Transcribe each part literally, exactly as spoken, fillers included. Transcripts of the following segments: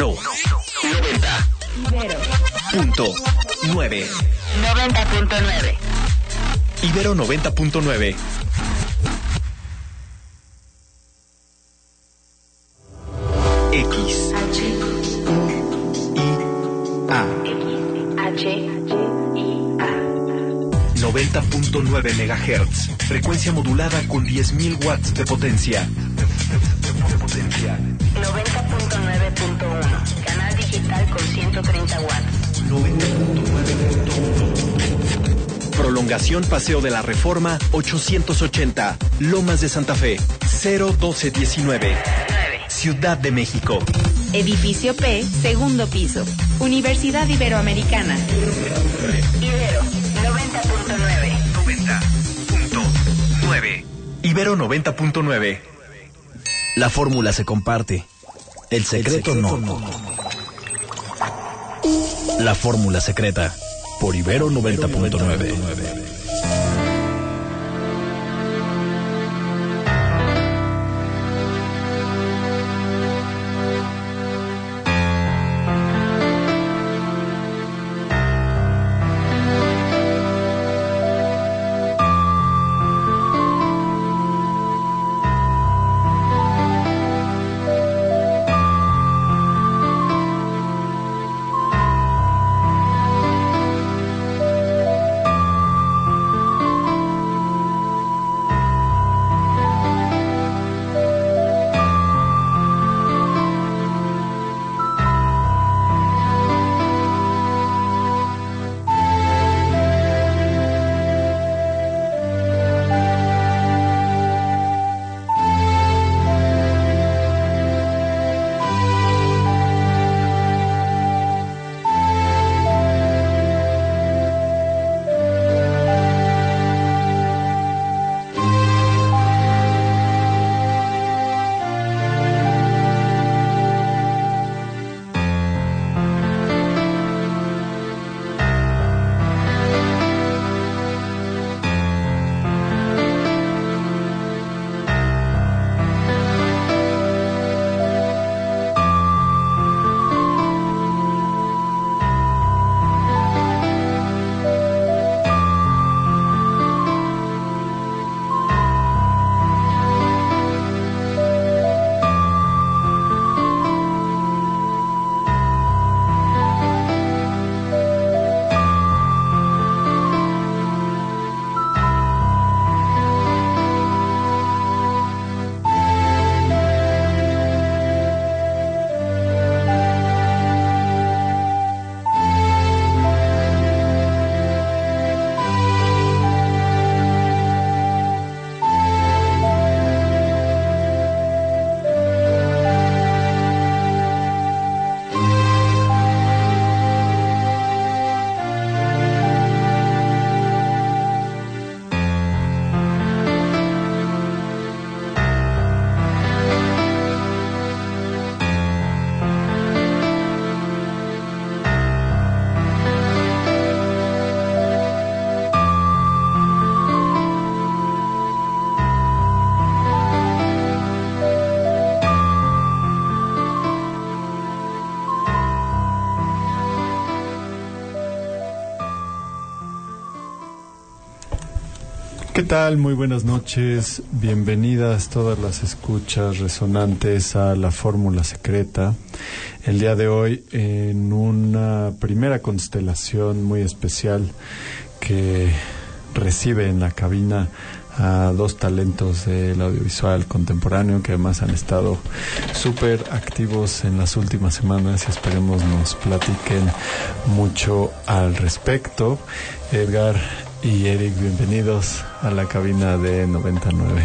No. noventa. Ibero. Punto nueve. noventa punto nueve. Ibero noventa punto nueve. X. H. U. I. A. X. H. I. A. noventa punto nueve megahertz. Frecuencia modulada con diez mil watts de potencia. De potencia. noventa punto nueve punto uno. Canal digital con ciento treinta watts. noventa punto nueve punto uno. Prolongación Paseo de la Reforma ochocientos ochenta. Lomas de Santa Fe. cero doce diecinueve. Ciudad de México. Edificio P, segundo piso. Universidad Iberoamericana. Ibero noventa punto nueve. noventa punto nueve. Ibero noventa punto nueve. La fórmula se comparte. El secreto, El secreto no. no. La fórmula secreta. Por Ibero noventa punto nueve. ¿Qué tal? Muy buenas noches. Bienvenidas todas las escuchas resonantes a la fórmula secreta. El día de hoy en una primera constelación muy especial que recibe en la cabina a dos talentos del audiovisual contemporáneo que además han estado súper activos en las últimas semanas y esperemos nos platiquen mucho al respecto. Edgar y Eric, bienvenidos a la cabina de noventa y nueve.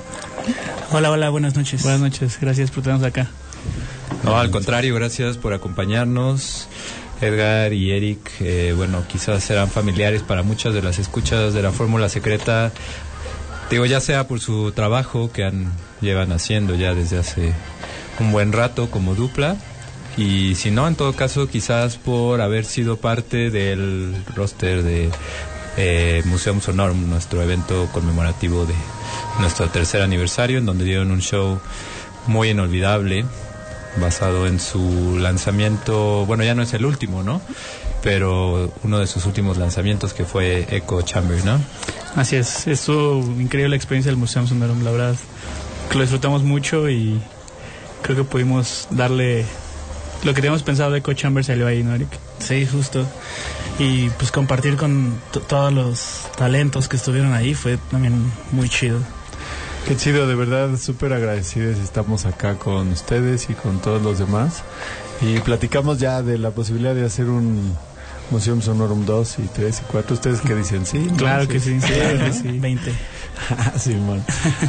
Hola, hola, buenas noches. Buenas noches, gracias por tenernos acá. No, al contrario, gracias por acompañarnos. Edgar y Eric, eh, bueno, quizás serán familiares para muchas de las escuchas de la fórmula secreta. Digo, ya sea por su trabajo que han llevan haciendo ya desde hace un buen rato como dupla, y si no, en todo caso, quizás por haber sido parte del roster de eh, Museum Sonorum, nuestro evento conmemorativo de nuestro tercer aniversario, en donde dieron un show muy inolvidable basado en su lanzamiento, bueno, ya no es el último, ¿no? Pero uno de sus últimos lanzamientos, que fue Echo Chamber, ¿no? Así es, es increíble experiencia del Museo Sonorum, la verdad, que lo disfrutamos mucho y creo que pudimos darle lo que teníamos pensado de Echo Chamber, salió ahí, ¿no, Eric? Sí, justo. Y pues compartir con t- todos los talentos que estuvieron ahí fue también muy chido. Qué chido, de verdad, súper agradecidos estamos acá con ustedes y con todos los demás. Y platicamos ya de la posibilidad de hacer un Museum Sonorum dos y tres y cuatro. ¿Ustedes qué dicen? ¿Sí? Claro ¿no? que sí, sí, claro que sí. veinte. Simón.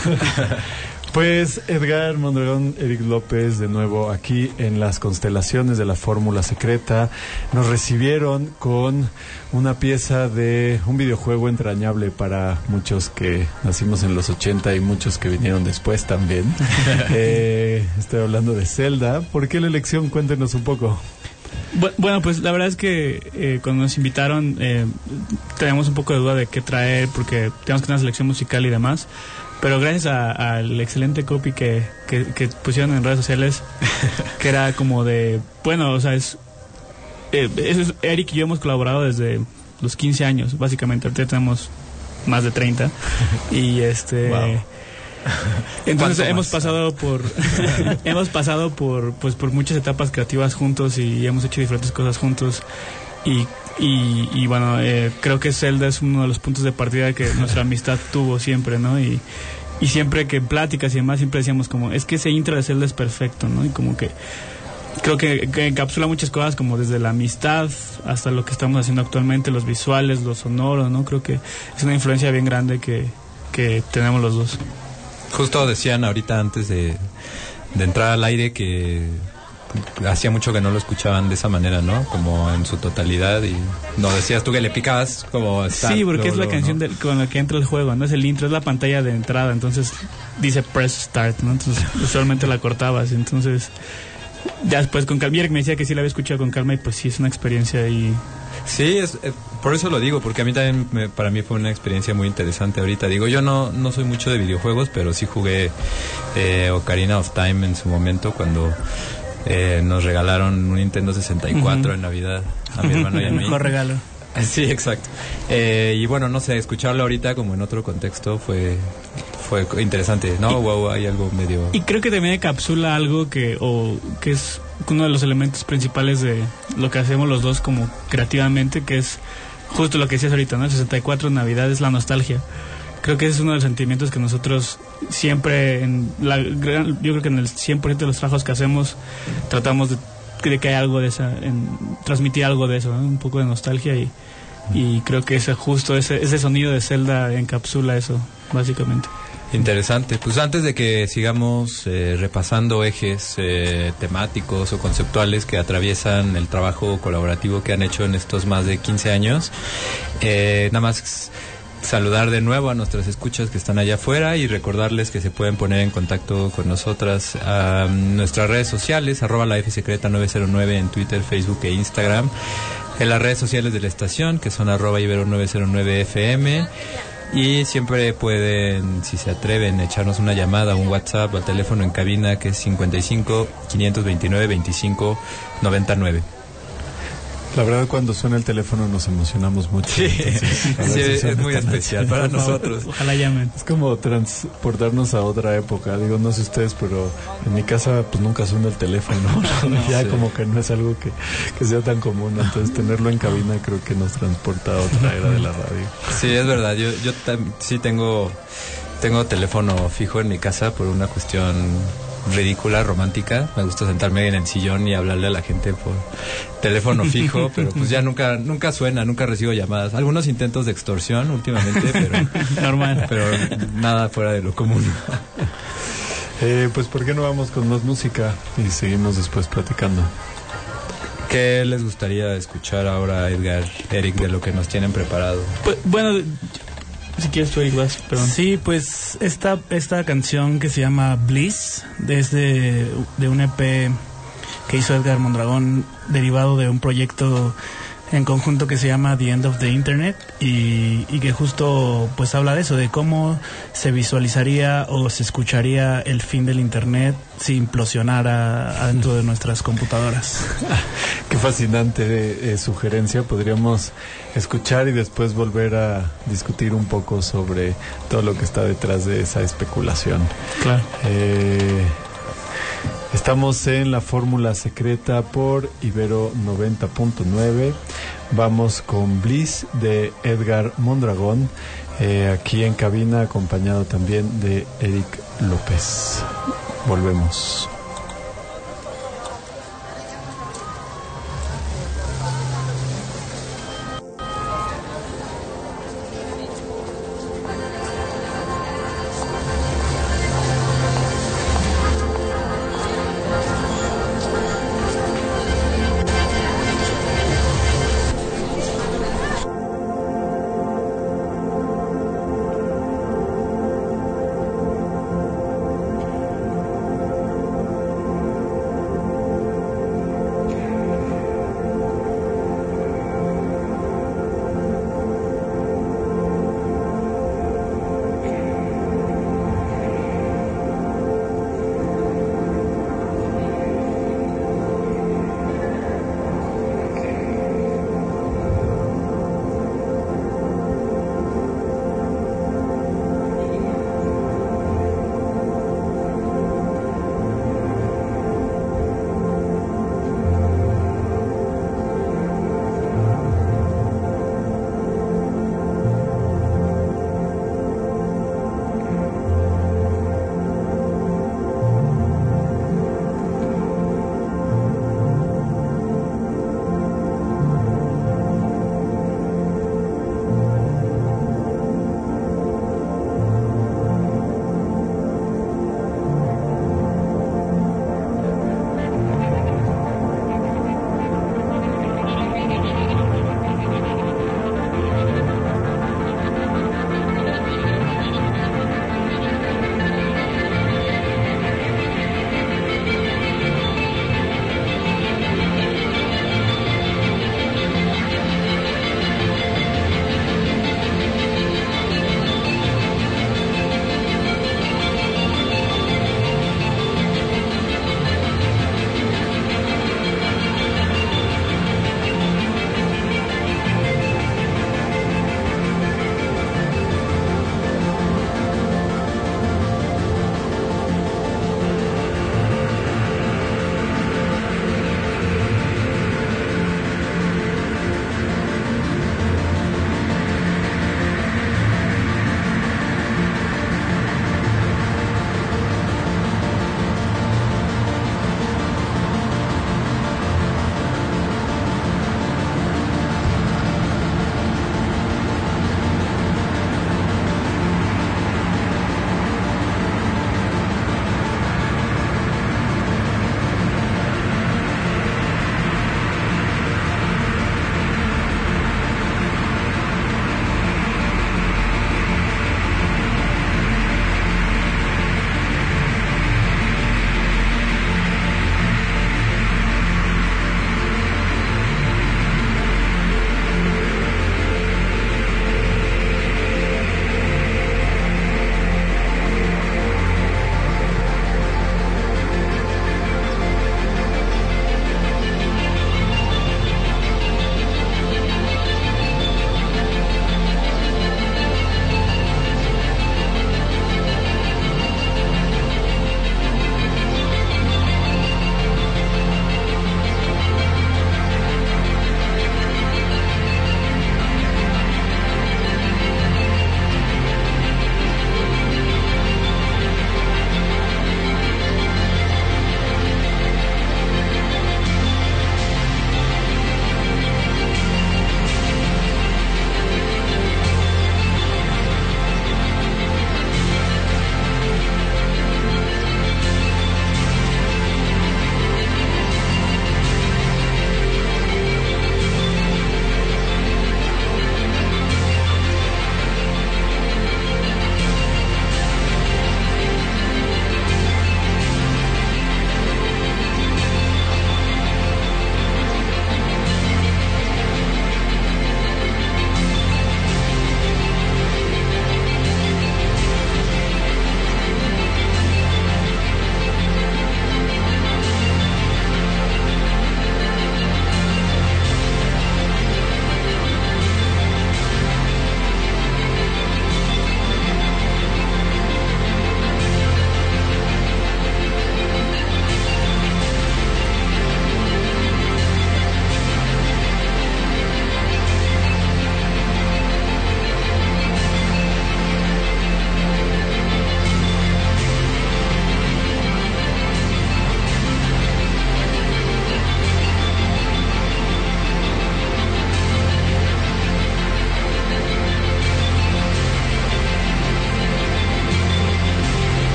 Pues Edgar Mondragón, Eric López, de nuevo aquí en las constelaciones de la Fórmula Secreta. Nos recibieron con una pieza de un videojuego entrañable para muchos que nacimos en los ochenta y muchos que vinieron después también. eh, estoy hablando de Zelda. ¿Por qué la elección? Cuéntenos un poco. Bueno, pues la verdad es que eh, cuando nos invitaron eh, teníamos un poco de duda de qué traer, porque teníamos que una selección musical y demás. Pero gracias al excelente copy que, que, que pusieron en redes sociales, que era como de, bueno, o sea, es, eh, es Eric y yo hemos colaborado desde los quince años, básicamente. Ahorita tenemos más de treinta. Y este... Wow. Entonces hemos pasado por hemos pasado por pues por muchas etapas creativas juntos y hemos hecho diferentes cosas juntos y y, y bueno, eh, creo que Zelda es uno de los puntos de partida que nuestra amistad tuvo siempre, ¿no? Y, y siempre que en pláticas y demás siempre decíamos como, es que ese intro de Zelda es perfecto, ¿no? Y como que creo que, que encapsula muchas cosas, como desde la amistad hasta lo que estamos haciendo actualmente, los visuales, lo sonoro, ¿no? Creo que es una influencia bien grande que, que tenemos los dos. Justo decían ahorita antes de, de entrar al aire que hacía mucho que no lo escuchaban de esa manera, ¿no? Como en su totalidad. Y no decías tú que le picabas como start, sí, porque luego, es la luego, canción, ¿no?, del, con la que entra el juego, no es el intro, es la pantalla de entrada, entonces dice press start, ¿no? Entonces usualmente la cortabas, entonces ya después con calma, Eric me decía que sí la había escuchado con calma y pues sí es una experiencia y... Sí, es, eh, por eso lo digo, porque a mí también, me, para mí fue una experiencia muy interesante ahorita. Digo, yo no no soy mucho de videojuegos, pero sí jugué eh, Ocarina of Time en su momento cuando eh, nos regalaron un Nintendo sesenta y cuatro uh-huh. en Navidad a mi hermano y a mí. El mejor regalo. Sí, exacto. Eh, y bueno, no sé, escucharlo ahorita como en otro contexto fue fue interesante, ¿no? Y, wow, hay algo medio... Y creo que también encapsula algo que, o, que es uno de los elementos principales de lo que hacemos los dos como creativamente, que es justo lo que decías ahorita, ¿no? El sesenta y cuatro en Navidad es la nostalgia. Creo que ese es uno de los sentimientos que nosotros siempre, en la, yo creo que en el cien por ciento de los trabajos que hacemos, tratamos de, de que hay algo de esa, en, transmitir algo de eso, ¿no? Un poco de nostalgia y, y creo que ese justo ese, ese sonido de Zelda encapsula eso, básicamente. Interesante. Pues antes de que sigamos eh, repasando ejes eh, temáticos o conceptuales que atraviesan el trabajo colaborativo que han hecho en estos más de quince años, eh, nada más saludar de nuevo a nuestras escuchas que están allá afuera y recordarles que se pueden poner en contacto con nosotras a nuestras redes sociales, arroba la F secreta nueve cero nueve en Twitter, Facebook e Instagram, en las redes sociales de la estación, que son arroba ibero nueve cero nueve F M. Y siempre pueden, si se atreven, echarnos una llamada, un WhatsApp al teléfono en cabina, que es cincuenta y cinco, quinientos veintinueve, veinticinco, noventa y nueve. La verdad, cuando suena el teléfono nos emocionamos mucho. Sí, entonces, sí, es, es muy especial para nosotros. Ojalá llamen. Es como transportarnos a otra época. Digo, no sé ustedes, pero en mi casa pues nunca suena el teléfono. No, ya sí. Como que no es algo que, que sea tan común. Entonces tenerlo en cabina creo que nos transporta a otra era de la radio. Sí, es verdad. Yo, yo tam- sí tengo, tengo teléfono fijo en mi casa por una cuestión ridícula, romántica. Me gusta sentarme en el sillón y hablarle a la gente por teléfono fijo, pero pues ya nunca nunca suena, nunca recibo llamadas. Algunos intentos de extorsión últimamente, pero normal, pero nada fuera de lo común. Eh, pues ¿por qué no vamos con más música y seguimos después platicando? ¿Qué les gustaría escuchar ahora, Edgar, Eric, de lo que nos tienen preparado? Pues, bueno, si quieres tú, Eric, vas, perdón. Sí, pues esta esta canción que se llama Bliss, desde de un E P que hizo Edgar Mondragón, derivado de un proyecto en conjunto que se llama The End of the Internet y, y que justo pues habla de eso, de cómo se visualizaría o se escucharía el fin del Internet si implosionara adentro de nuestras computadoras. Qué fascinante eh, sugerencia. Podríamos escuchar y después volver a discutir un poco sobre todo lo que está detrás de esa especulación. Claro. Eh, Estamos en la Fórmula Secreta por Ibero noventa punto nueve. Vamos con Bliss de Edgar Mondragón, eh, aquí en cabina, acompañado también de Eric López. Volvemos.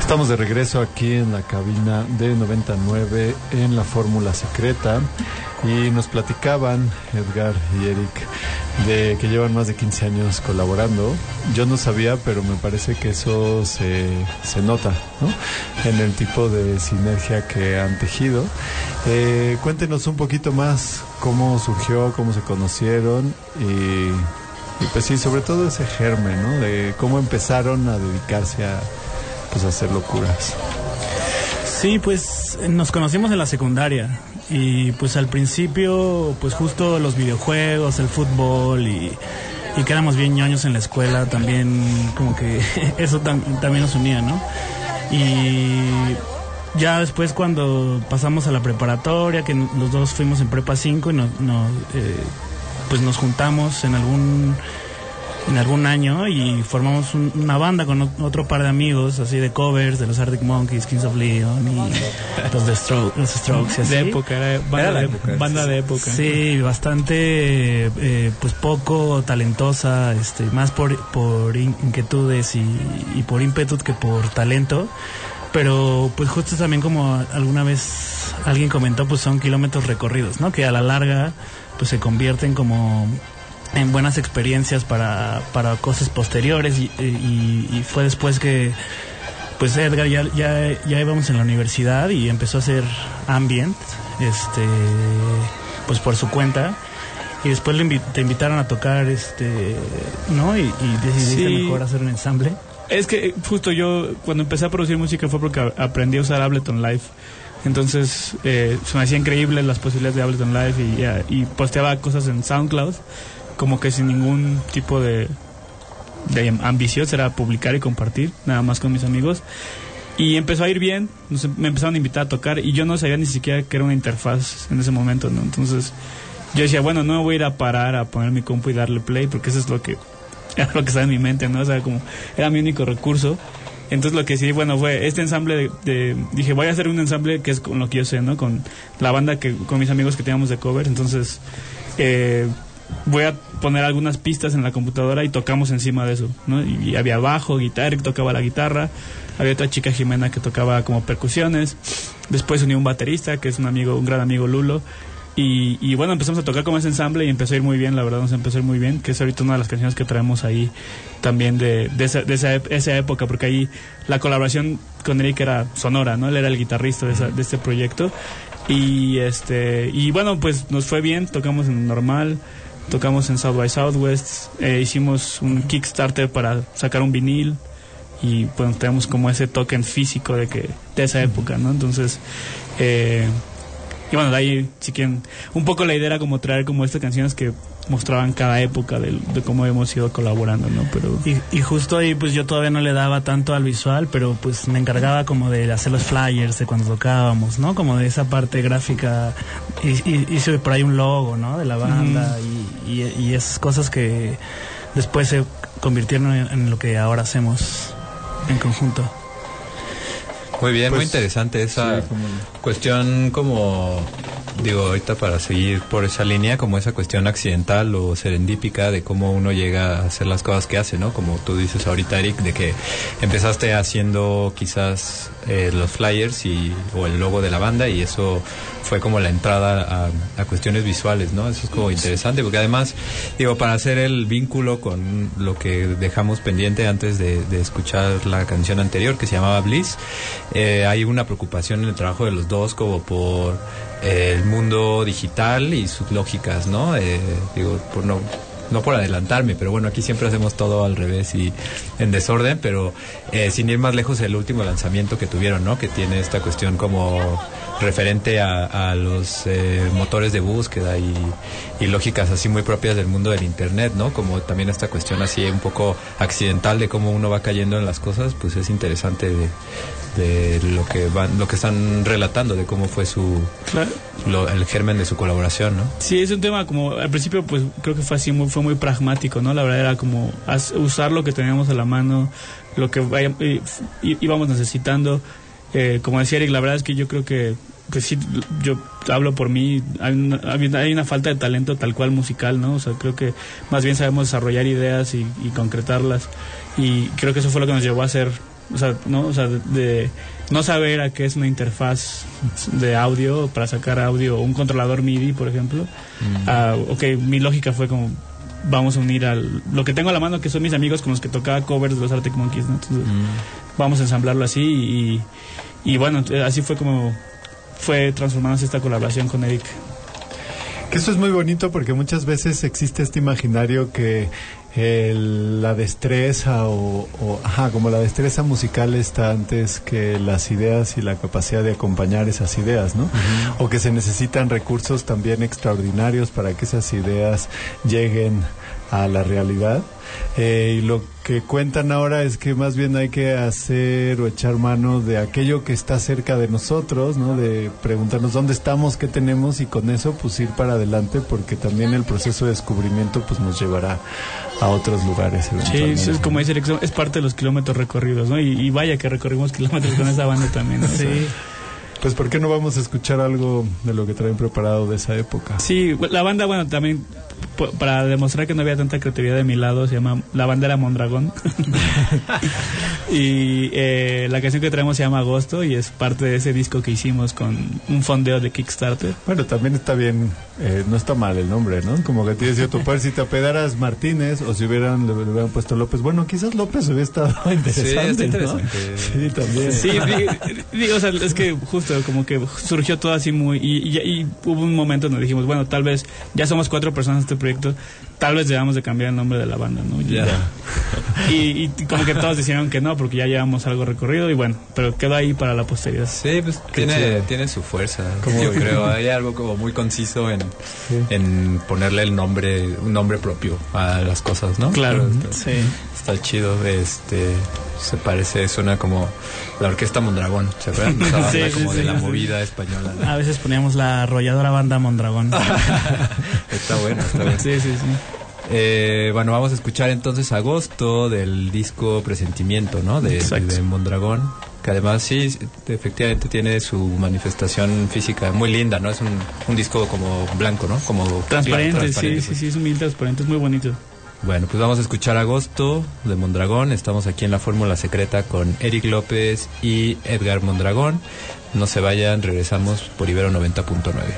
Estamos de regreso aquí en la cabina de noventa y nueve en la Fórmula Secreta y nos platicaban Edgar y Eric de que llevan más de quince años colaborando. Yo no sabía, pero me parece que eso se, se nota, ¿no? En el tipo de sinergia que han tejido. Eh, cuéntenos un poquito más cómo surgió, cómo se conocieron y, y pues sí, sobre todo ese germen, ¿no? De cómo empezaron a dedicarse a pues hacer locuras. Sí, pues nos conocimos en la secundaria y pues al principio pues justo los videojuegos, el fútbol y, y que éramos bien ñoños en la escuela también como que eso tam, también nos unía, ¿no? Y ya después cuando pasamos a la preparatoria, que los dos fuimos en prepa cinco y nos, nos, eh, pues nos juntamos en algún en algún año y formamos un, una banda con otro par de amigos así de covers de los Arctic Monkeys, Kings of Leon y los, de Stro- los Strokes y así. De época, era banda, era de, época, banda de época. Sí, bastante eh, pues poco talentosa, este más por, por inquietudes y, y por ímpetu que por talento. Pero pues justo también como alguna vez alguien comentó, pues son kilómetros recorridos, ¿no? Que a la larga pues se convierten como en buenas experiencias para, para cosas posteriores y, y, y fue después que pues Edgar ya, ya, ya íbamos en la universidad y empezó a hacer ambient este pues por su cuenta y después le invi- te invitaron a tocar este no y, y decidiste sí. mejor hacer un ensamble. Es que justo yo cuando empecé a producir música fue porque aprendí a usar Ableton Live. Entonces eh, se me hacía increíble las posibilidades de Ableton Live y, y posteaba cosas en SoundCloud como que sin ningún tipo de, de ambición, era publicar y compartir, nada más con mis amigos. Y empezó a ir bien, me empezaron a invitar a tocar y yo no sabía ni siquiera que era una interfaz en ese momento, ¿no? Entonces yo decía, bueno, no me voy a ir a parar a poner mi compu y darle play porque eso es lo que era lo que estaba en mi mente, ¿no? O sea, como era mi único recurso. Entonces lo que sí, bueno, fue este ensamble de, de dije, voy a hacer un ensamble que es con lo que yo sé, ¿no? Con la banda, que con mis amigos que teníamos de cover. Entonces eh, voy a poner algunas pistas en la computadora y tocamos encima de eso, ¿no? Y, y había bajo, guitarra, que tocaba la guitarra, había otra chica, Jimena, que tocaba como percusiones, después unió un baterista, que es un amigo, un gran amigo, Lulo, y, y bueno, empezamos a tocar como ese ensamble y empezó a ir muy bien, la verdad nos empezó a ir muy bien, que es ahorita una de las canciones que traemos ahí también de, de, esa, de esa, esa época, porque ahí la colaboración con Eric era sonora, ¿no? Él era el guitarrista de, esa, de este proyecto, y este y bueno, pues nos fue bien, tocamos en Normal, tocamos en South by Southwest, eh, hicimos un Kickstarter para sacar un vinil y pues tenemos como ese token físico de que de esa época, ¿no? Entonces eh, y bueno, de ahí si quieren un poco la idea era como traer como estas canciones que mostraban cada época de, de cómo hemos ido colaborando, ¿no? Pero y, y justo ahí pues yo todavía no le daba tanto al visual, pero pues me encargaba como de hacer los flyers de cuando tocábamos, ¿no? Como de esa parte gráfica, y, y, hice por ahí un logo, ¿no? De la banda, mm. y, y, y esas cosas que después se convirtieron en, en lo que ahora hacemos en conjunto. Muy bien, pues, muy interesante esa sí, como... cuestión como, digo, ahorita para seguir por esa línea, como esa cuestión accidental o serendípica de cómo uno llega a hacer las cosas que hace, ¿no? Como tú dices ahorita, Eric, de que empezaste haciendo quizás eh, los flyers y o el logo de la banda y eso fue como la entrada a, a cuestiones visuales, ¿no? Eso es como interesante porque además, digo, para hacer el vínculo con lo que dejamos pendiente antes de, de escuchar la canción anterior que se llamaba Bliss, eh, hay una preocupación en el trabajo de los dos como por eh, el mundo digital y sus lógicas, ¿no? Eh, digo, por no... no por adelantarme, pero bueno, aquí siempre hacemos todo al revés y en desorden, pero eh, sin ir más lejos, el último lanzamiento que tuvieron, ¿no? Que tiene esta cuestión como referente a, a los eh, motores de búsqueda y, y lógicas así muy propias del mundo del internet, ¿no? Como también esta cuestión así un poco accidental de cómo uno va cayendo en las cosas, pues es interesante de, de lo que van, lo que están relatando, de cómo fue su claro. lo, el germen de su colaboración, ¿no? Sí, es un tema como al principio pues creo que fue así muy, fue muy pragmático, ¿no? La verdad era como as, usar lo que teníamos a la mano, lo que vaya, y, y, íbamos necesitando. Eh, como decía Eric, la verdad es que yo creo que, que sí, yo hablo por mí, hay una, hay una falta de talento tal cual musical, ¿no? O sea, creo que más bien sabemos desarrollar ideas y, y concretarlas, y creo que eso fue lo que nos llevó a hacer O sea, ¿no? O sea, de, de no saber a qué es una interfaz de audio para sacar audio, un controlador M I D I, por ejemplo. Mm. A, ok, mi lógica fue como, vamos a unir al lo que tengo a la mano, que son mis amigos con los que tocaba covers de los Arctic Monkeys, ¿no? Entonces, mm. vamos a ensamblarlo así y, y bueno, así fue como fue transformándose esta colaboración con Eric. Que eso es muy bonito porque muchas veces existe este imaginario que el, la destreza o, o ajá, como la destreza musical está antes que las ideas y la capacidad de acompañar esas ideas, ¿no? Uh-huh. O que se necesitan recursos también extraordinarios para que esas ideas lleguen a la realidad. Eh, y lo que cuentan ahora es que más bien hay que hacer o echar mano de aquello que está cerca de nosotros, ¿no? De preguntarnos dónde estamos, qué tenemos y con eso pues ir para adelante, porque también el proceso de descubrimiento pues nos llevará a otros lugares. Sí, eso es como dice Eric, es parte de los kilómetros recorridos, ¿no? Y, y vaya que recorrimos kilómetros con esa banda también, ¿no? Sí. Pues ¿por qué no vamos a escuchar algo de lo que traen preparado de esa época? Sí, la banda, bueno, también p- para demostrar que no había tanta creatividad de mi lado, se llama, la banda era Mondragón. Y eh, la canción que traemos se llama Agosto y es parte de ese disco que hicimos con un fondeo de Kickstarter. Bueno, también está bien, eh, no está mal el nombre, ¿no? Como que tienes cierto poder, si te apedaras Martínez o si hubieran, le, le hubieran puesto López, bueno, quizás López hubiera estado interesante, sí, interesante. ¿No? Sí, también. Sí, digo, o sea, es que justo como que surgió todo así muy, y, y, y hubo un momento donde dijimos, bueno, tal vez, ya somos cuatro personas en este proyecto, tal vez debamos de cambiar el nombre de la banda, ¿no? Ya. Y, y como que todos decidieron que no, porque ya llevamos algo recorrido y bueno, pero quedó ahí para la posteridad. Sí, pues tiene, tiene su fuerza, como yo creo. Hay algo como muy conciso en, sí. en ponerle el nombre, un nombre propio a las cosas, ¿no? Claro, está, sí. Está chido, este, se parece, suena como la Orquesta Mondragón, ¿se acuerdan? Esa banda sí, como sí, de sí, la sí. movida española, ¿no? A veces poníamos la arrolladora banda Mondragón. Está bueno, está bueno. Sí, sí, sí. Eh, bueno, vamos a escuchar entonces Agosto del disco Presentimiento, ¿no? De, de Mondragón, que además sí, efectivamente tiene su manifestación física muy linda, ¿no? Es un, un disco como blanco, ¿no? Como transparente, transparente sí, pues. sí, sí, es un mil transparente, es muy bonito. Bueno, pues vamos a escuchar Agosto de Mondragón. Estamos aquí en la Fórmula Secreta con Eric López y Edgar Mondragón. No se vayan, regresamos por Ibero noventa punto nueve.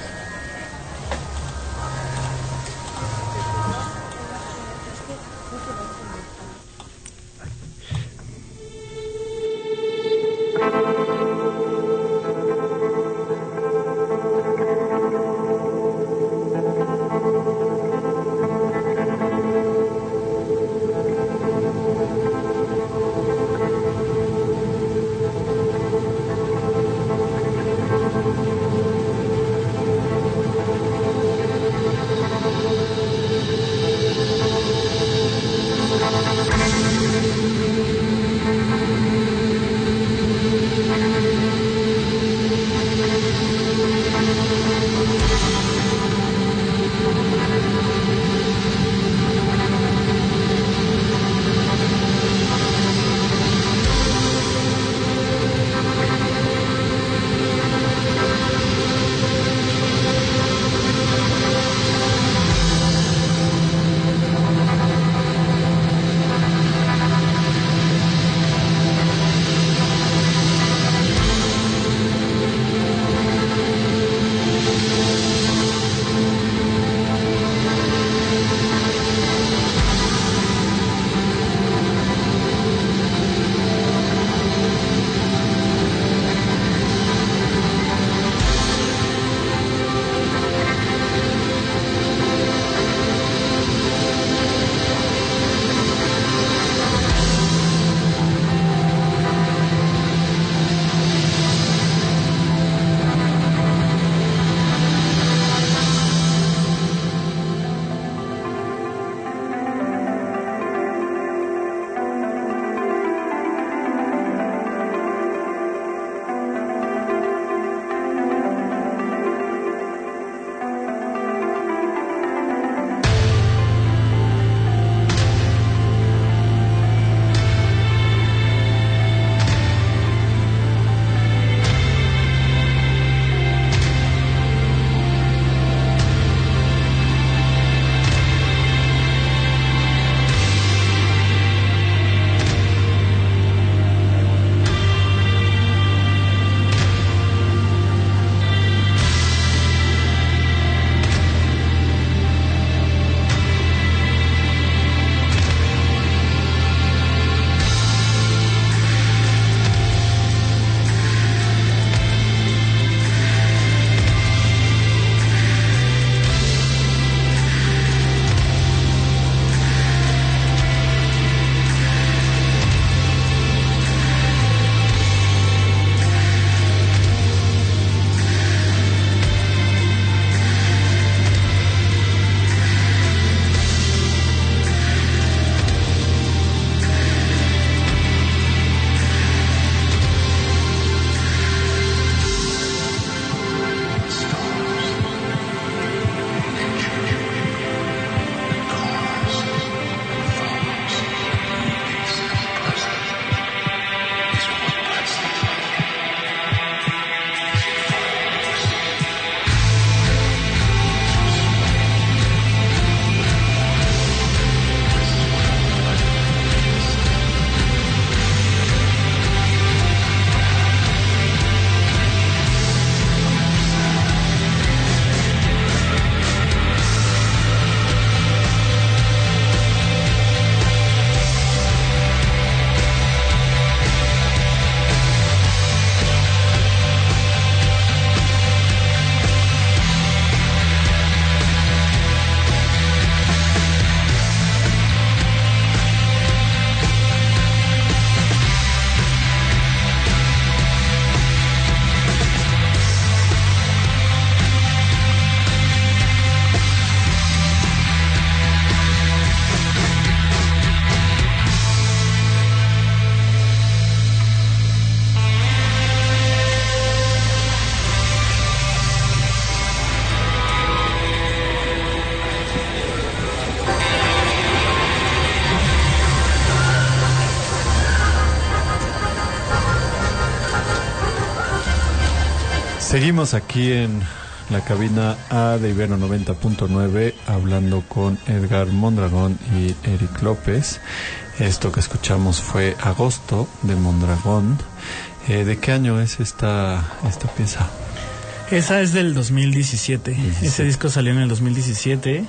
Seguimos aquí en la cabina A de Ibero noventa punto nueve hablando con Edgar Mondragón y Eric López. Esto que escuchamos fue Agosto de Mondragón. Eh, ¿De qué año es esta, esta pieza? Esa es del dos mil diecisiete. diecisiete. Ese disco salió en el dos mil diecisiete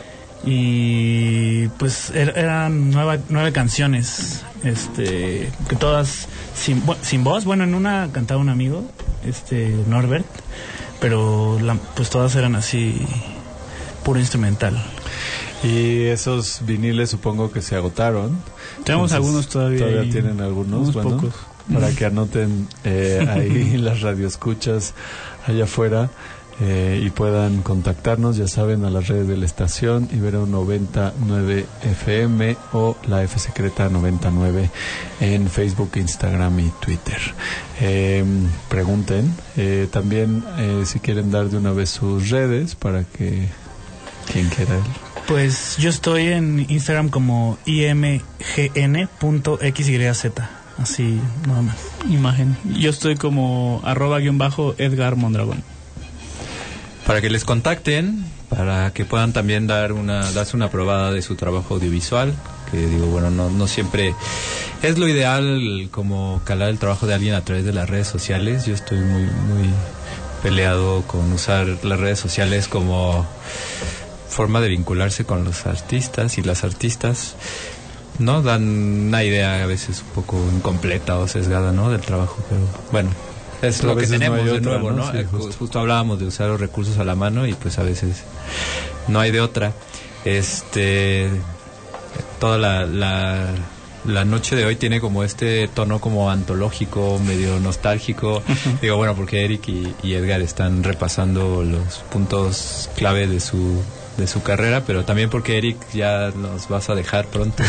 y pues er, eran nueve, nueve canciones, este, que todas sin, sin voz. Bueno, en una cantaba un amigo, este Norbert, pero la, pues todas eran así, puro instrumental. Y esos viniles supongo que se agotaron. Tenemos Entonces, algunos todavía. Todavía ahí, tienen algunos, unos bueno, pocos. Para que anoten eh, ahí las radioescuchas allá afuera eh, y puedan contactarnos, ya saben, a las redes de la estación Ibero noventa y nueve F M o la F Secreta noventa y nueve en Facebook, Instagram y Twitter. Eh, pregunten eh, también eh, si quieren dar de una vez sus redes para que quien quiera. Pues yo estoy en Instagram como imgn punto x y z. Así, nada más. Imagen. Yo estoy como arroba guión bajo Edgar Mondragón. Para que les contacten, para que puedan también dar una, darse una probada de su trabajo audiovisual, que digo, bueno, no, no siempre es lo ideal como calar el trabajo de alguien a través de las redes sociales. Yo estoy muy, muy peleado con usar las redes sociales como forma de vincularse con los artistas y las artistas. ¿No? Dan una idea a veces un poco incompleta o sesgada, ¿no? Del trabajo, pero bueno, es pero lo que tenemos no de otra, nuevo, ¿no? ¿no? Sí, justo. justo hablábamos de usar los recursos a la mano y pues a veces no hay de otra. Este, toda la, la, la noche de hoy tiene como este tono como antológico, medio nostálgico. Digo, bueno, porque Eric y, y Edgar están repasando los puntos clave de su de su carrera, pero también porque Eric ya nos vas a dejar pronto.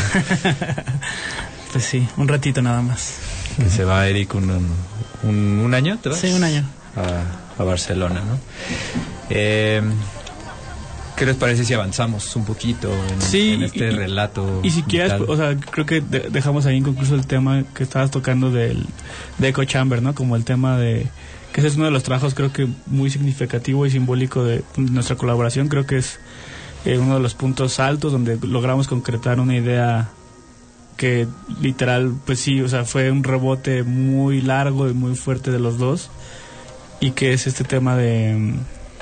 Pues sí, un ratito nada más. Que se va Eric un, un, un año, ¿te vas? Sí, un año. A, a Barcelona, ¿no? Eh, ¿Qué les parece si avanzamos un poquito en, sí, en este y, relato? Y si quieres, o sea, creo que de, dejamos ahí incluso el tema que estabas tocando del, de Echo Chamber, ¿no? Como el tema de que ese es uno de los trabajos creo que muy significativo y simbólico de nuestra colaboración. Creo que es eh, uno de los puntos altos donde logramos concretar una idea que literal, pues sí, o sea, fue un rebote muy largo y muy fuerte de los dos, y que es este tema de,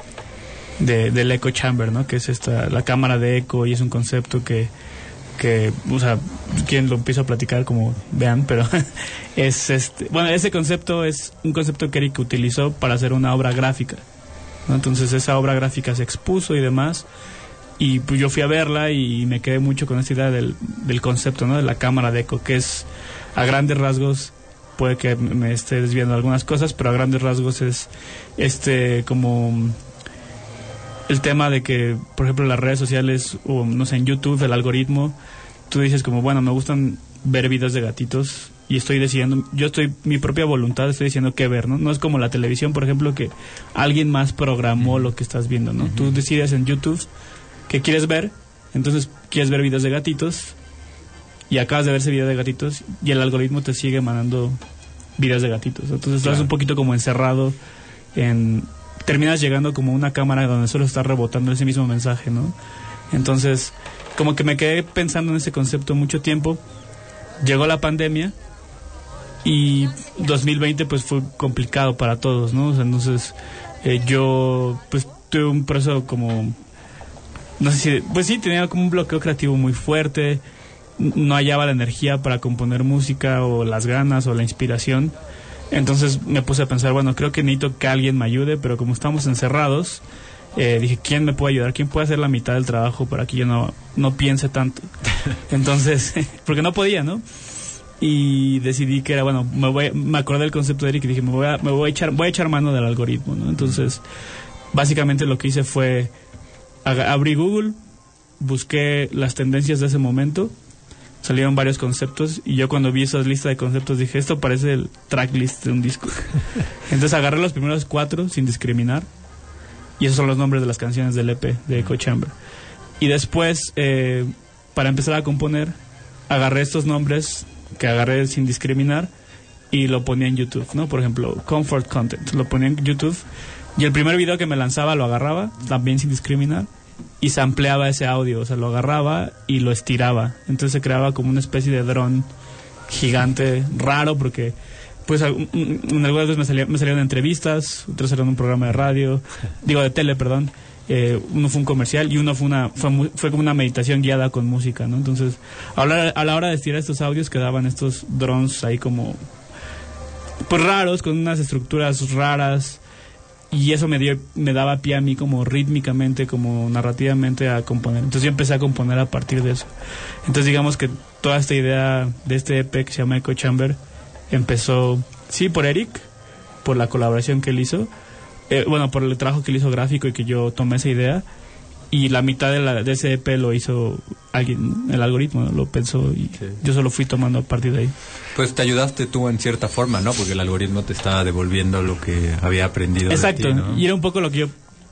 de del Echo Chamber, ¿no? Que es esta la cámara de eco, y es un concepto que que, o sea, quien lo empiezo a platicar como vean, pero es este, bueno, ese concepto es un concepto que Eric utilizó para hacer una obra gráfica, ¿no? Entonces esa obra gráfica se expuso y demás, y pues yo fui a verla y me quedé mucho con esta idea del, del concepto, ¿no? De la cámara de eco, que es a grandes rasgos, puede que me esté desviando algunas cosas, pero a grandes rasgos es este como el tema de que, por ejemplo, las redes sociales o no sé, en YouTube, el algoritmo, tú dices como, bueno, me gustan ver videos de gatitos y estoy decidiendo, yo estoy, mi propia voluntad, estoy diciendo qué ver, ¿no? No es como la televisión, por ejemplo, que alguien más programó uh-huh. lo que estás viendo, ¿no? Uh-huh. Tú decides en YouTube qué quieres ver, entonces quieres ver videos de gatitos y acabas de ver ese video de gatitos y el algoritmo te sigue mandando videos de gatitos, entonces claro. Estás un poquito como encerrado en... terminas llegando como una cámara donde solo está rebotando ese mismo mensaje, ¿no? Entonces, como que me quedé pensando en ese concepto mucho tiempo. Llegó la pandemia y dos mil veinte pues fue complicado para todos, ¿no? O sea, entonces eh, yo pues tuve un proceso como, no sé si, pues sí, tenía como un bloqueo creativo muy fuerte, no hallaba la energía para componer música o las ganas o la inspiración. Entonces me puse a pensar, bueno, creo que necesito que alguien me ayude, pero como estamos encerrados, eh, dije, ¿quién me puede ayudar? ¿Quién puede hacer la mitad del trabajo para que yo no, no piense tanto? Entonces, porque no podía, ¿no? Y decidí que era, bueno, me, voy, me acordé del concepto de Eric y dije, me voy a, me voy a echar, voy a echar mano del algoritmo, ¿no? Entonces, básicamente lo que hice fue, abrí Google, busqué las tendencias de ese momento, salieron varios conceptos y yo cuando vi esa lista de conceptos dije, esto parece el tracklist de un disco. Entonces agarré los primeros cuatro sin discriminar y esos son los nombres de las canciones del E P de Echo Chamber. Y después, eh, para empezar a componer, agarré estos nombres que agarré sin discriminar y lo ponía en YouTube, ¿no? Por ejemplo, Comfort Content, lo ponía en YouTube y el primer video que me lanzaba lo agarraba, también sin discriminar, y sampleaba ese audio, o sea, lo agarraba y lo estiraba. Entonces se creaba como una especie de dron gigante, raro, porque pues en algunas veces me, salía, me salían entrevistas, otras eran un programa de radio, digo de tele, perdón. Eh, uno fue un comercial y uno fue una fue, fue como una meditación guiada con música, ¿no? Entonces, a la, a la hora de estirar estos audios quedaban estos drones ahí como pues raros, con unas estructuras raras, y eso me dio me daba pie a mí como rítmicamente, como narrativamente a componer. Entonces yo empecé a componer a partir de eso. Entonces digamos que toda esta idea de este E P que se llama Echo Chamber empezó, sí, por Eric, por la colaboración que él hizo, eh, bueno, por el trabajo que él hizo gráfico y que yo tomé esa idea, y la mitad de, la, de ese E P lo hizo alguien, el algoritmo, ¿no? Lo pensó y sí. Yo solo fui tomando a partir de ahí. Pues te ayudaste tú en cierta forma, ¿no? Porque el algoritmo te estaba devolviendo lo que había aprendido. Exacto, de ti, ¿no? Y era un poco lo que yo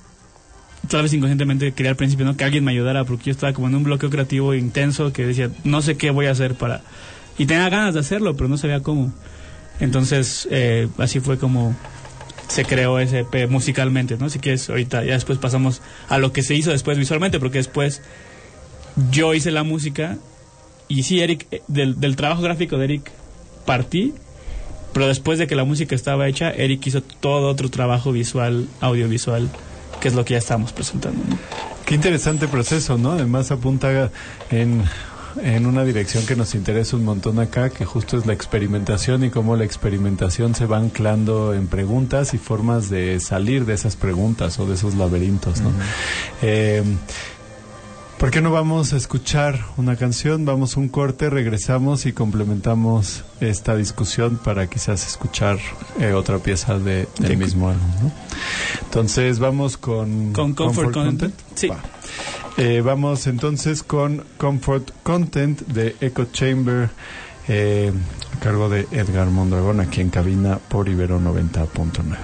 tal vez inconscientemente quería al principio, ¿no? Que alguien me ayudara, porque yo estaba como en un bloqueo creativo intenso que decía, no sé qué voy a hacer para... Y tenía ganas de hacerlo, pero no sabía cómo. Entonces, eh, así fue como se creó ese E P musicalmente, ¿no? Si quieres, ahorita ya después pasamos a lo que se hizo después visualmente, porque después yo hice la música y sí, Eric, del, del trabajo gráfico de Eric partí, pero después de que la música estaba hecha, Eric hizo todo otro trabajo visual, audiovisual, que es lo que ya estamos presentando, ¿no? Qué interesante proceso, ¿no? Además apunta en... en una dirección que nos interesa un montón acá, que justo es la experimentación y cómo la experimentación se va anclando en preguntas y formas de salir de esas preguntas o de esos laberintos, ¿no? Uh-huh. Eh, ¿por qué no vamos a escuchar una canción? Vamos a un corte, regresamos y complementamos esta discusión para quizás escuchar eh, otra pieza de, del mismo álbum, ¿no? Entonces vamos con... ¿Con Comfort, Comfort Content? Content. Sí. Va. Eh, vamos entonces con Comfort Content de Echo Chamber, eh, a cargo de Edgar Mondragón, aquí en cabina por Ibero noventa punto nueve.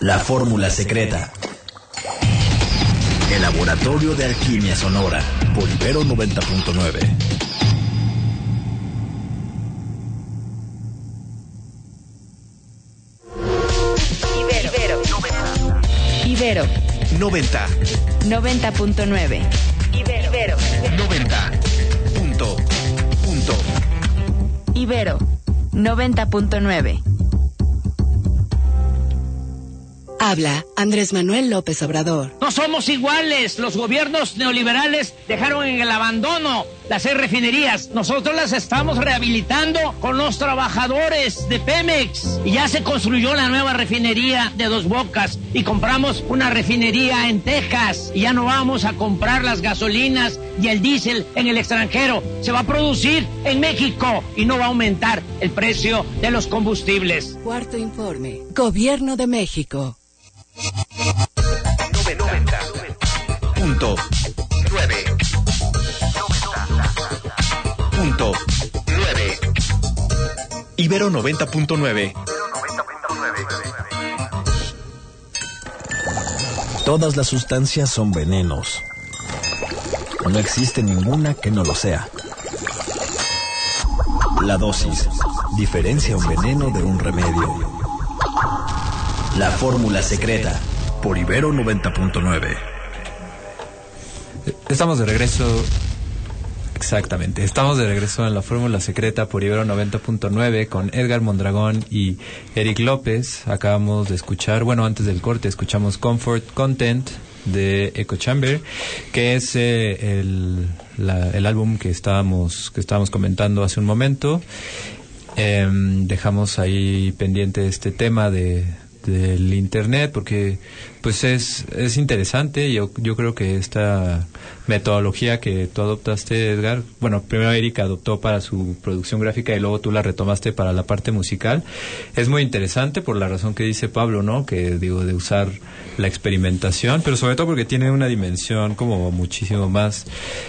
La fórmula secreta. El laboratorio de alquimia sonora. Por Ibero noventa punto nueve. Ibero noventa. noventa punto nueve. Ibero noventa. Punto. Punto. Ibero noventa punto nueve. Habla Andrés Manuel López Obrador. No somos iguales. Los gobiernos neoliberales dejaron en el abandono las seis refinerías. Nosotros las estamos rehabilitando con los trabajadores de Pemex. Y ya se construyó la nueva refinería de Dos Bocas. Y compramos una refinería en Texas. Y ya no vamos a comprar las gasolinas y el diésel en el extranjero. Se va a producir en México y no va a aumentar el precio de los combustibles. Cuarto informe. Gobierno de México. noventa. Punto. nueve. Punto. nueve. Ibero noventa punto nueve. Todas las sustancias son venenos. No existe ninguna que no lo sea. La dosis diferencia un veneno de un remedio. La fórmula secreta, por Ibero noventa punto nueve. Estamos de regreso. Exactamente, estamos de regreso en la fórmula secreta por Ibero noventa punto nueve con Edgar Mondragón y Eric López. Acabamos de escuchar, bueno, antes del corte escuchamos Comfort Content de Echo Chamber, que es eh, el, la, el álbum que estábamos que estábamos comentando hace un momento. Eh, dejamos ahí pendiente este tema de del internet porque pues es es interesante. Yo yo creo que esta metodología que tú adoptaste, Edgar, bueno, primero Eric adoptó para su producción gráfica y luego tú la retomaste para la parte musical, es muy interesante por la razón que dice Pablo, ¿no? Que digo, de usar la experimentación, pero sobre todo porque tiene una dimensión como muchísimo más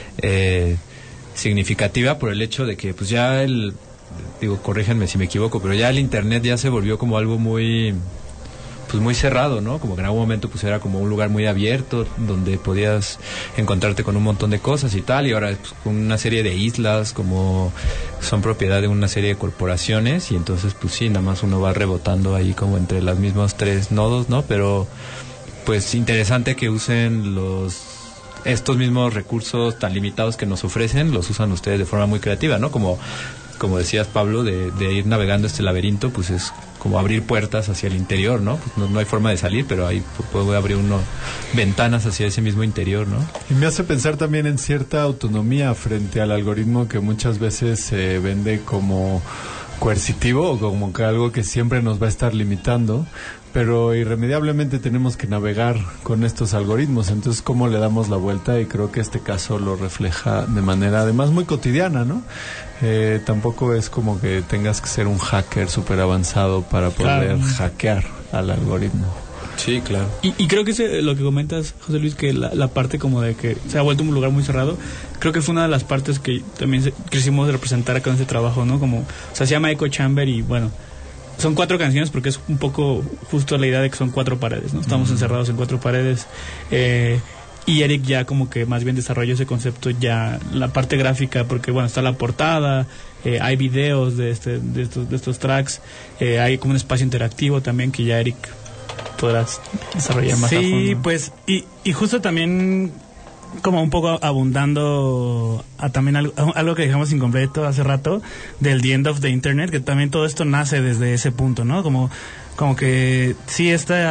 eh, significativa por el hecho de que pues ya el, digo, corríjanme si me equivoco, pero ya el internet ya se volvió como algo muy pues muy cerrado, ¿no? Como que en algún momento pues era como un lugar muy abierto donde podías encontrarte con un montón de cosas y tal, y ahora pues, con una serie de islas como son propiedad de una serie de corporaciones, y entonces pues sí, nada más uno va rebotando ahí como entre los mismos tres nodos, ¿no? Pero pues interesante que usen los estos mismos recursos tan limitados que nos ofrecen, los usan ustedes de forma muy creativa, ¿no? Como como decías, Pablo, de, de ir navegando este laberinto, pues es como abrir puertas hacia el interior, ¿no? Pues no, no hay forma de salir, pero ahí puede abrir uno ventanas hacia ese mismo interior, ¿no? Y me hace pensar también en cierta autonomía frente al algoritmo que muchas veces se vende como coercitivo o como que algo que siempre nos va a estar limitando, pero irremediablemente tenemos que navegar con estos algoritmos. Entonces, ¿cómo le damos la vuelta? Y creo que este caso lo refleja de manera además muy cotidiana, ¿no? Eh, tampoco es como que tengas que ser un hacker súper avanzado para poder claro. hackear al algoritmo. Sí, claro. Y, y creo que ese, lo que comentas, José Luis, que la, la parte como de que se ha vuelto un lugar muy cerrado, creo que fue una de las partes que también se, quisimos representar acá en este trabajo, ¿no? Como, o sea, se llama Echo Chamber y bueno, son cuatro canciones porque es un poco justo la idea de que son cuatro paredes, ¿no? Estamos mm. encerrados en cuatro paredes. Eh, y Eric ya como que más bien desarrolló ese concepto ya, la parte gráfica, porque bueno, está la portada, eh, hay videos de, este, de, estos, de estos tracks, eh, hay como un espacio interactivo también que ya Eric podrás desarrollar más sí, a fondo. Sí, pues, y, y justo también como un poco abundando a también algo, algo que dejamos incompleto hace rato, del The End of the Internet, que también todo esto nace desde ese punto, ¿no? Como, como que sí,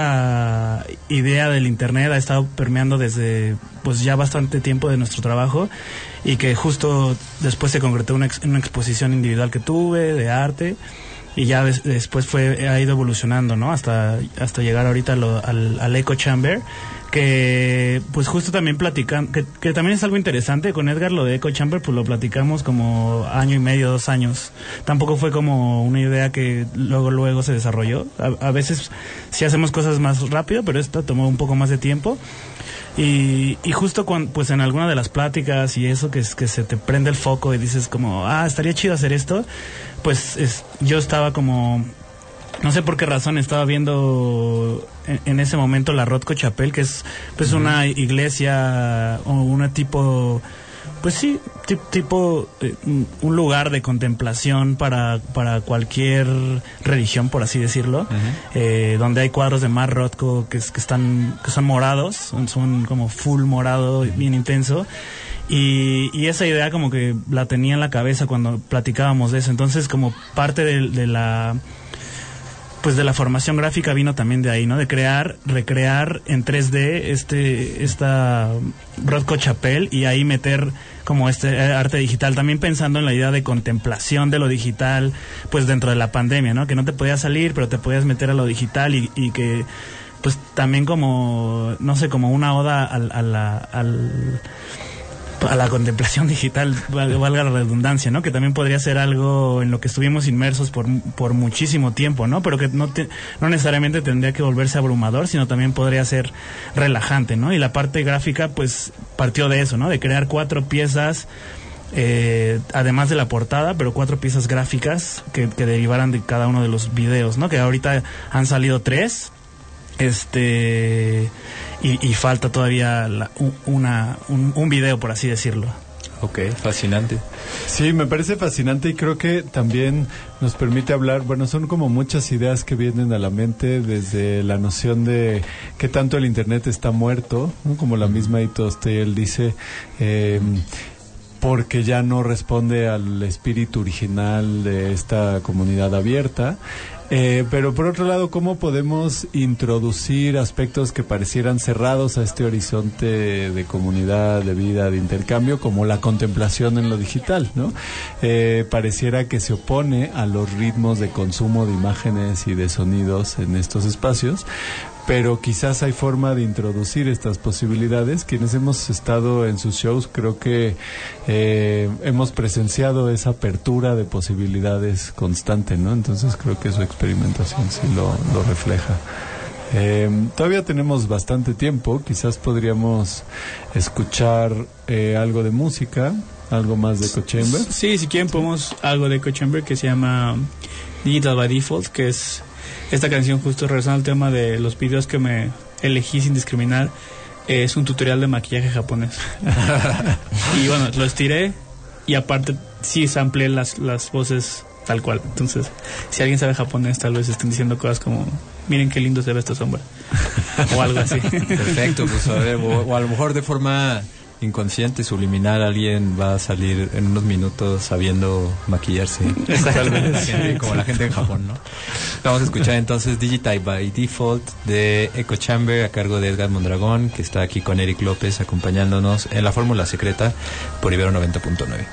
esta idea del Internet ha estado permeando desde pues ya bastante tiempo de nuestro trabajo, y que justo después se concretó una, ex, una exposición individual que tuve de arte, y ya des, después fue ha ido evolucionando, ¿no? Hasta hasta llegar ahorita lo, al, al Echo Chamber, que pues justo también platicamos, que, que también es algo interesante con Edgar, lo de Echo Chamber, pues lo platicamos como año y medio, dos años. Tampoco fue como una idea que luego luego se desarrolló. A, a veces sí hacemos cosas más rápido, pero esto tomó un poco más de tiempo. Y, y justo cuando, pues en alguna de las pláticas y eso, que, es, que se te prende el foco y dices como, ah, estaría chido hacer esto, pues es, yo estaba como no sé por qué razón estaba viendo en, en ese momento la Rothko Chapel, que es pues uh-huh. una iglesia o una tipo, pues sí, t- tipo eh, un lugar de contemplación para para cualquier religión, por así decirlo, uh-huh. eh, donde hay cuadros de Mark Rothko que, que están que son morados, son, son como full morado, bien intenso. Y, y esa idea como que la tenía en la cabeza cuando platicábamos de eso. Entonces, como parte de, de la pues de la formación gráfica vino también de ahí, ¿no? De crear, recrear en tres D este esta Rothko Chapel y ahí meter como este arte digital, también pensando en la idea de contemplación de lo digital, pues dentro de la pandemia, ¿no? Que no te podías salir, pero te podías meter a lo digital y, y que pues también como, no sé, como una oda al, a la, al a la contemplación digital, valga la redundancia, ¿no? Que también podría ser algo en lo que estuvimos inmersos por por muchísimo tiempo, ¿no? Pero que no te, no necesariamente tendría que volverse abrumador, sino también podría ser relajante, ¿no? Y la parte gráfica, pues, partió de eso, ¿no? De crear cuatro piezas, eh, además de la portada, pero cuatro piezas gráficas que, que derivaran de cada uno de los videos, ¿no? Que ahorita han salido tres, este... Y, y falta todavía la, una, un, un video, por así decirlo. Ok, fascinante. Sí, me parece fascinante y creo que también nos permite hablar, bueno, son como muchas ideas que vienen a la mente desde la noción de qué tanto el Internet está muerto, ¿no? Como la misma Ito Steyl dice, eh, porque ya no responde al espíritu original de esta comunidad abierta. Eh, pero por otro lado, ¿cómo podemos introducir aspectos que parecieran cerrados a este horizonte de comunidad, de vida, de intercambio, como la contemplación en lo digital, ¿no? Eh, pareciera que se opone a los ritmos de consumo de imágenes y de sonidos en estos espacios, pero quizás hay forma de introducir estas posibilidades. Quienes hemos estado en sus shows, creo que eh, hemos presenciado esa apertura de posibilidades constante, ¿no? Entonces creo que su experimentación sí lo, lo refleja. Eh, todavía tenemos bastante tiempo, quizás podríamos escuchar eh, algo de música, algo más de Echo Chamber. Sí, si quieren podemos algo de Echo Chamber que se llama Digital by Default, que es esta canción, justo regresando al tema de los videos que me elegí sin discriminar. Es un tutorial de maquillaje japonés. Y bueno, lo estiré y aparte sí sampleé las, las voces tal cual. Entonces, si alguien sabe japonés, tal vez estén diciendo cosas como: miren qué lindo se ve esta sombra, o algo así. Perfecto, pues a ver, o, o a lo mejor de forma inconsciente, subliminal, alguien va a salir en unos minutos sabiendo maquillarse. Exactamente. Como la gente en Japón, ¿no? Vamos a escuchar entonces Digital by Default de Echo Chamber a cargo de Edgar Mondragón, que está aquí con Eric López acompañándonos en la Fórmula Secreta por Ibero noventa punto nueve.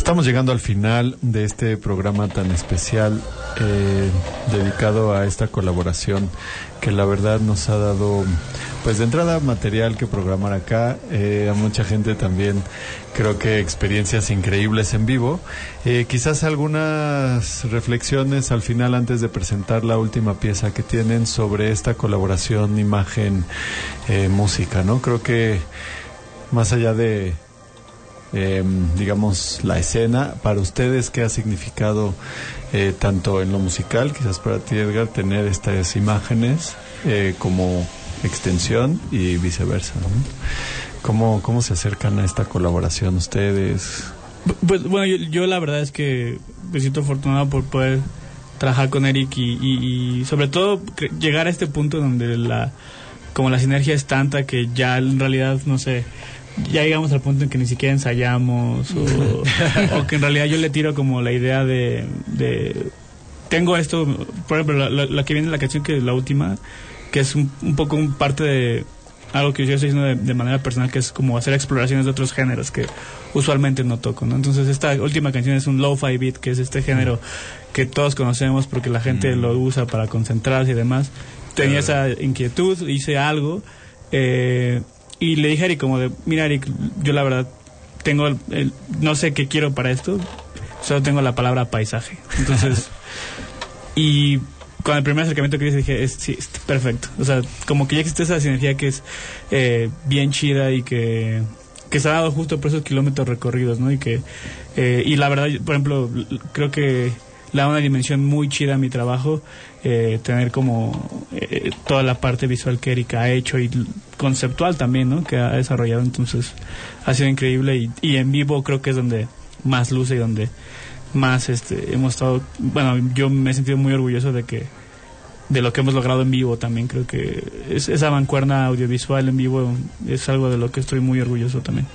Estamos llegando al final de este programa tan especial eh, dedicado a esta colaboración que la verdad nos ha dado, pues de entrada, material que programar acá, eh, a mucha gente también creo que experiencias increíbles en vivo. Eh, quizás algunas reflexiones al final antes de presentar la última pieza que tienen sobre esta colaboración imagen-música, eh, ¿no? Creo que más allá de Eh, digamos, la escena, para ustedes, ¿qué ha significado eh, tanto en lo musical, quizás para ti, Edgar, tener estas imágenes eh, como extensión y viceversa, ¿no? ¿Cómo, ¿Cómo se acercan a esta colaboración ustedes? Pues bueno, yo, yo la verdad es que me siento afortunado por poder trabajar con Eric y, y, y sobre todo llegar a este punto donde la como la sinergia es tanta que ya en realidad, no sé, ya llegamos al punto en que ni siquiera ensayamos o, o que en realidad yo le tiro como la idea de, de tengo esto, por ejemplo, la, la, la que viene en la canción, que es la última, que es un, un poco un parte de algo que yo estoy haciendo de, de manera personal, que es como hacer exploraciones de otros géneros que usualmente no toco, ¿no? Entonces esta última canción es un lo-fi beat, que es este género que todos conocemos porque la gente mm. lo usa para concentrarse y demás. Tenía esa inquietud, hice algo, eh y le dije a Eric como de, mira Eric, yo la verdad tengo el, el, no sé qué quiero para esto, solo tengo la palabra paisaje. Entonces, y con el primer acercamiento que hice dije, es, sí, es perfecto. O sea, como que ya existe esa sinergia que es eh, bien chida y que, que se ha dado justo por esos kilómetros recorridos, ¿no? Y que, eh, y la verdad, por ejemplo, creo que le da una dimensión muy chida a mi trabajo, eh, tener como eh, toda la parte visual que Erika ha hecho y conceptual también, ¿no? Que ha desarrollado. Entonces ha sido increíble y, y en vivo creo que es donde más luce y donde más este hemos estado. Bueno, yo me he sentido muy orgulloso de que de lo que hemos logrado en vivo también. Creo que es, esa mancuerna audiovisual en vivo es algo de lo que estoy muy orgulloso también.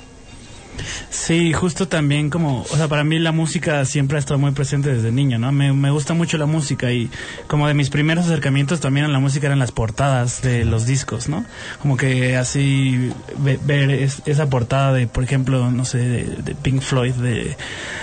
Sí, justo también como, o sea, para mí la música siempre ha estado muy presente desde niño, ¿no? Me, me gusta mucho la música y como de mis primeros acercamientos también a la música eran las portadas de los discos, ¿no? Como que así ve, ver es, esa portada de, por ejemplo, no sé, de, de Pink Floyd, de,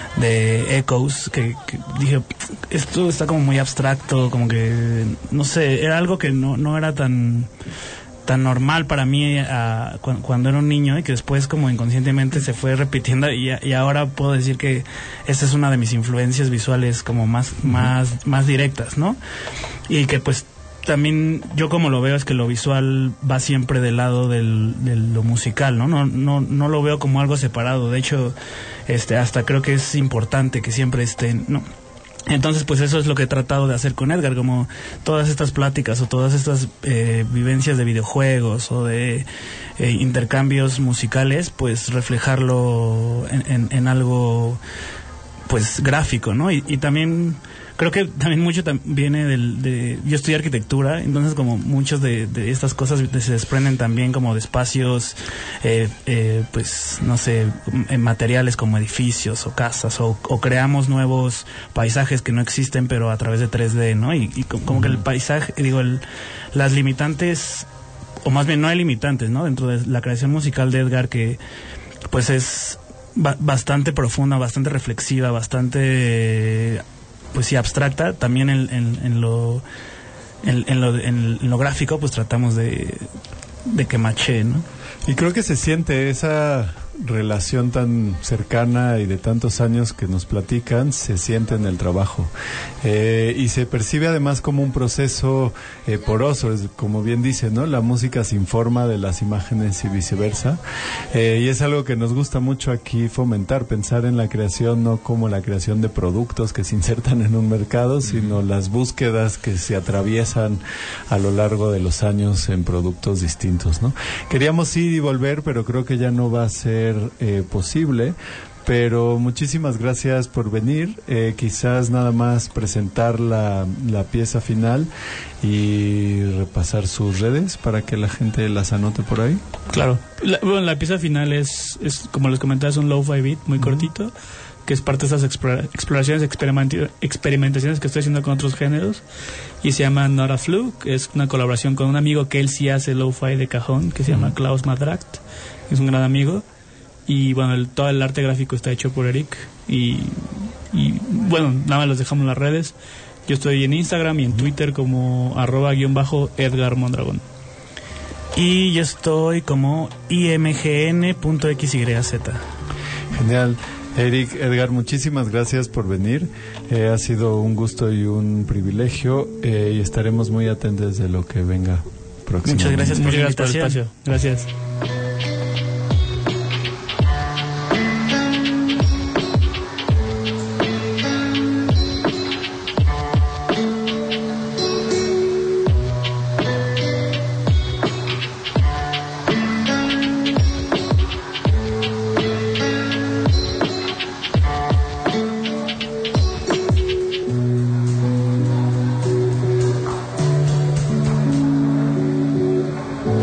de Echoes, que, que dije, esto está como muy abstracto, como que, no sé, era algo que no, no era tan... tan normal para mí uh, cu- cuando era un niño y que después como inconscientemente se fue repitiendo y, y ahora puedo decir que esta es una de mis influencias visuales como más, uh-huh. más, más directas, ¿no? Y que pues también yo como lo veo es que lo visual va siempre del lado del, de lo musical, ¿no? No, no, no lo veo como algo separado, de hecho este hasta creo que es importante que siempre estén, ¿no? Entonces, pues eso es lo que he tratado de hacer con Edgar, como todas estas pláticas o todas estas eh, vivencias de videojuegos o de eh, intercambios musicales, pues reflejarlo en, en, en algo, pues gráfico, ¿no? Y, y también creo que también mucho tam- viene del, de... Yo estudié arquitectura, entonces como muchas de, de estas cosas se desprenden también como de espacios, eh, eh, pues, no sé, en materiales como edificios o casas, o, o creamos nuevos paisajes que no existen, pero a través de tres D, ¿no? Y, y como, como que el paisaje, digo, el, las limitantes, o más bien no hay limitantes, ¿no? Dentro de la creación musical de Edgar, que pues es ba- bastante profunda, bastante reflexiva, bastante... pues sí, abstracta, también en, en, en lo en, en lo en, en lo gráfico pues tratamos de de que mache, ¿no? Y creo que se siente esa relación tan cercana y de tantos años que nos platican, se siente en el trabajo. Eh, y se percibe además como un proceso eh, poroso, es, como bien dice, ¿no? La música se informa de las imágenes y viceversa. Eh, y es algo que nos gusta mucho aquí fomentar, pensar en la creación no como la creación de productos que se insertan en un mercado, sino las búsquedas que se atraviesan a lo largo de los años en productos distintos, ¿no? Queríamos ir y volver, pero creo que ya no va a ser eh, posible. Pero muchísimas gracias por venir. Eh, quizás nada más presentar la, la pieza final y repasar sus redes para que la gente las anote por ahí. Claro. La, bueno, la pieza final es, es como les comentaba, es un lo-fi beat muy uh-huh. cortito, que es parte de esas explora, exploraciones, experimenti- experimentaciones que estoy haciendo con otros géneros, y se llama Not a Fluke. Es una colaboración con un amigo que él sí hace lo-fi de cajón, que se uh-huh. llama Klaus Madracht, es un gran amigo. Y bueno, el, todo el arte gráfico está hecho por Eric. Y, y bueno, nada más los dejamos en las redes. Yo estoy en Instagram y en Twitter como arroba guión bajo Edgar Mondragón. Y yo estoy como imgn punto xyz. Genial. Eric, Edgar, muchísimas gracias por venir. Eh, ha sido un gusto y un privilegio eh, y estaremos muy atentos de lo que venga próximamente. Muchas gracias por Muchas la gracias por el invitación. espacio. Gracias.